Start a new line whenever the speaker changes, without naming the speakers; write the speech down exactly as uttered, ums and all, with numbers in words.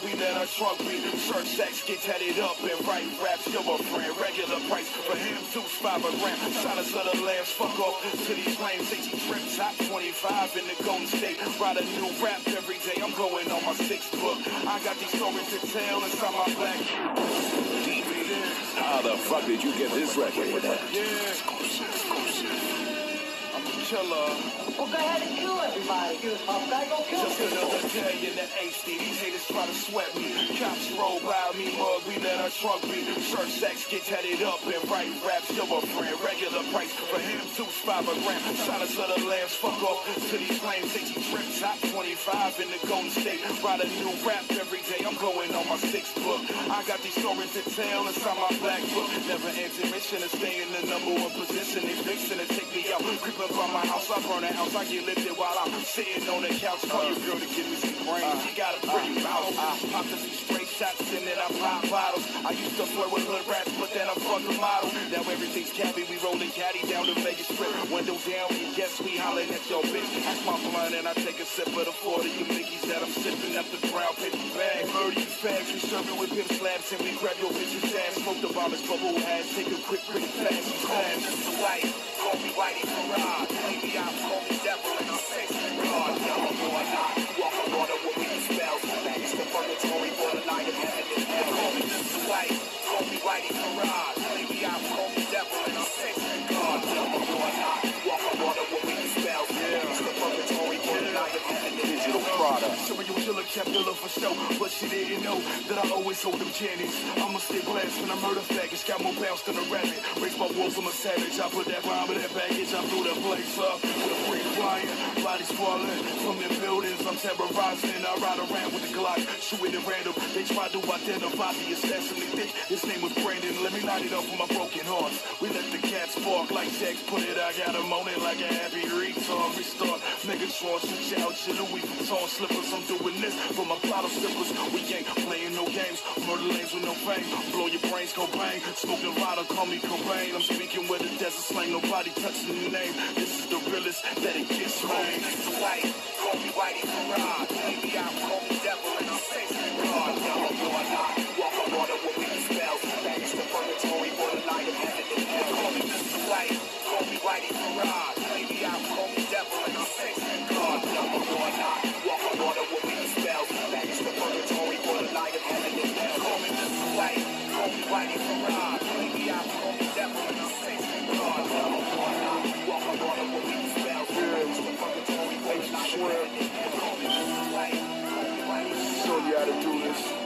we let our trunk be. Shirt sacks get tatted up and write raps, yo a friend. Regular price for him, two five a gram. Shotters of the lambs, fuck off to these lanes. eighty trip top twenty-five in the Golden State. Write a new rap every day, I'm going on my sixth book. I got these stories to tell inside my black.
How the fuck did you get this record?
Yeah, I'm a killer.
Well, go ahead and kill everybody. You tough guy, go kill
Just another day in the H D. These haters try to sweat me. Cops roll by me, mug, we let our trunk be. Shirt sacks get tatted up and write raps, yo a friend. Regular price for him, two five a gram. Shotters of the lambs, fuck off to these flames. eighty trip top twenty-five in the Golden State. Write a new rap every day, I'm going on my sixth book. I got these stories to tell inside my black book. Never intermission to stay in the number one position. They fixing to take me out. Creep up on my house, I burn a house. I get lifted while I'm sitting on the couch. Call your girl to give me some brains. She got a pretty mouth. I popped a few straight shots and then I pop bottles. I used to flirt with hood rats, but then I fucked a model. Now everything's cabby. We rolling caddy down the Vegas Strip. Window down, and guess we hollering at your bitch. That's my blunt and I take a sip of the forty. You Mickeys that I'm sipping up the brown paper bag. Murder you fags, we serve it with pimp slabs and we grab your bitch's ass. Smoke the bombers, bubble ass, take a quick, quick fast. Call me Mister White, call me Whitey Farad. Baby, I'm call me Devil and I'm sexy broad. Yellow boy, not walk on water with me spells. Thanks to purgatory for the night of heaven and hell. Call me Mister White, call me Whitey Farad. Baby, I'm call me Devil and I'm sexy broad. Yellow boy, not walk on water with me spells. Thanks to purgatory for the night of heaven and hell.
Digital product.
Serial killer, kept killer for show, but she didn't know that I always hold them cannons. I'ma stay blessed when I murder faggots, got more bounce than a rabbit. Raised my wolves, I'm a savage. I put that rhyme in that baggage, I blew that place up. With a free flying, bodies falling from the buildings. I'm terrorizing, I ride around with the Glock, shooting at random. They tried to identify the assassin, they think his name was Brandon. Let me light it up with my broken hearts. We let the cats bark like Jax put it. I got him on it like a happy retard. Restart, Megatron, switch out your Louis Vuitton slippers. I'm doing this for my bottle slippers. We ain't playing no games, murder lanes with no fame. Blow your brains, go bang. Smoking rider, call me Cobain. I'm speaking with a desert slang, nobody touching the name. This is the realest that it gets, man. Call me Mister White, call me Whitey Farad. Baby, I'm call me Devil and I'm sexy broad. Yellow boy, not walk on water with me spells. Thanks to purgatory for the night of heaven and hell. Call me Mister White, call me Whitey Farad. Baby, I'm call me Devil and I'm sexy broad. Yellow boy, not walk on water with me spells. Thanks to purgatory for the night of heaven and hell. Call me Mister White, call me Whitey Farad. Baby, I'm call me Devil and I'm sexy broad. Yellow boy, not walk on water with me spells. Thanks to purgatory for the night of heaven and hell. Call me Mister White, call me Whitey Farad. Show you how to do this.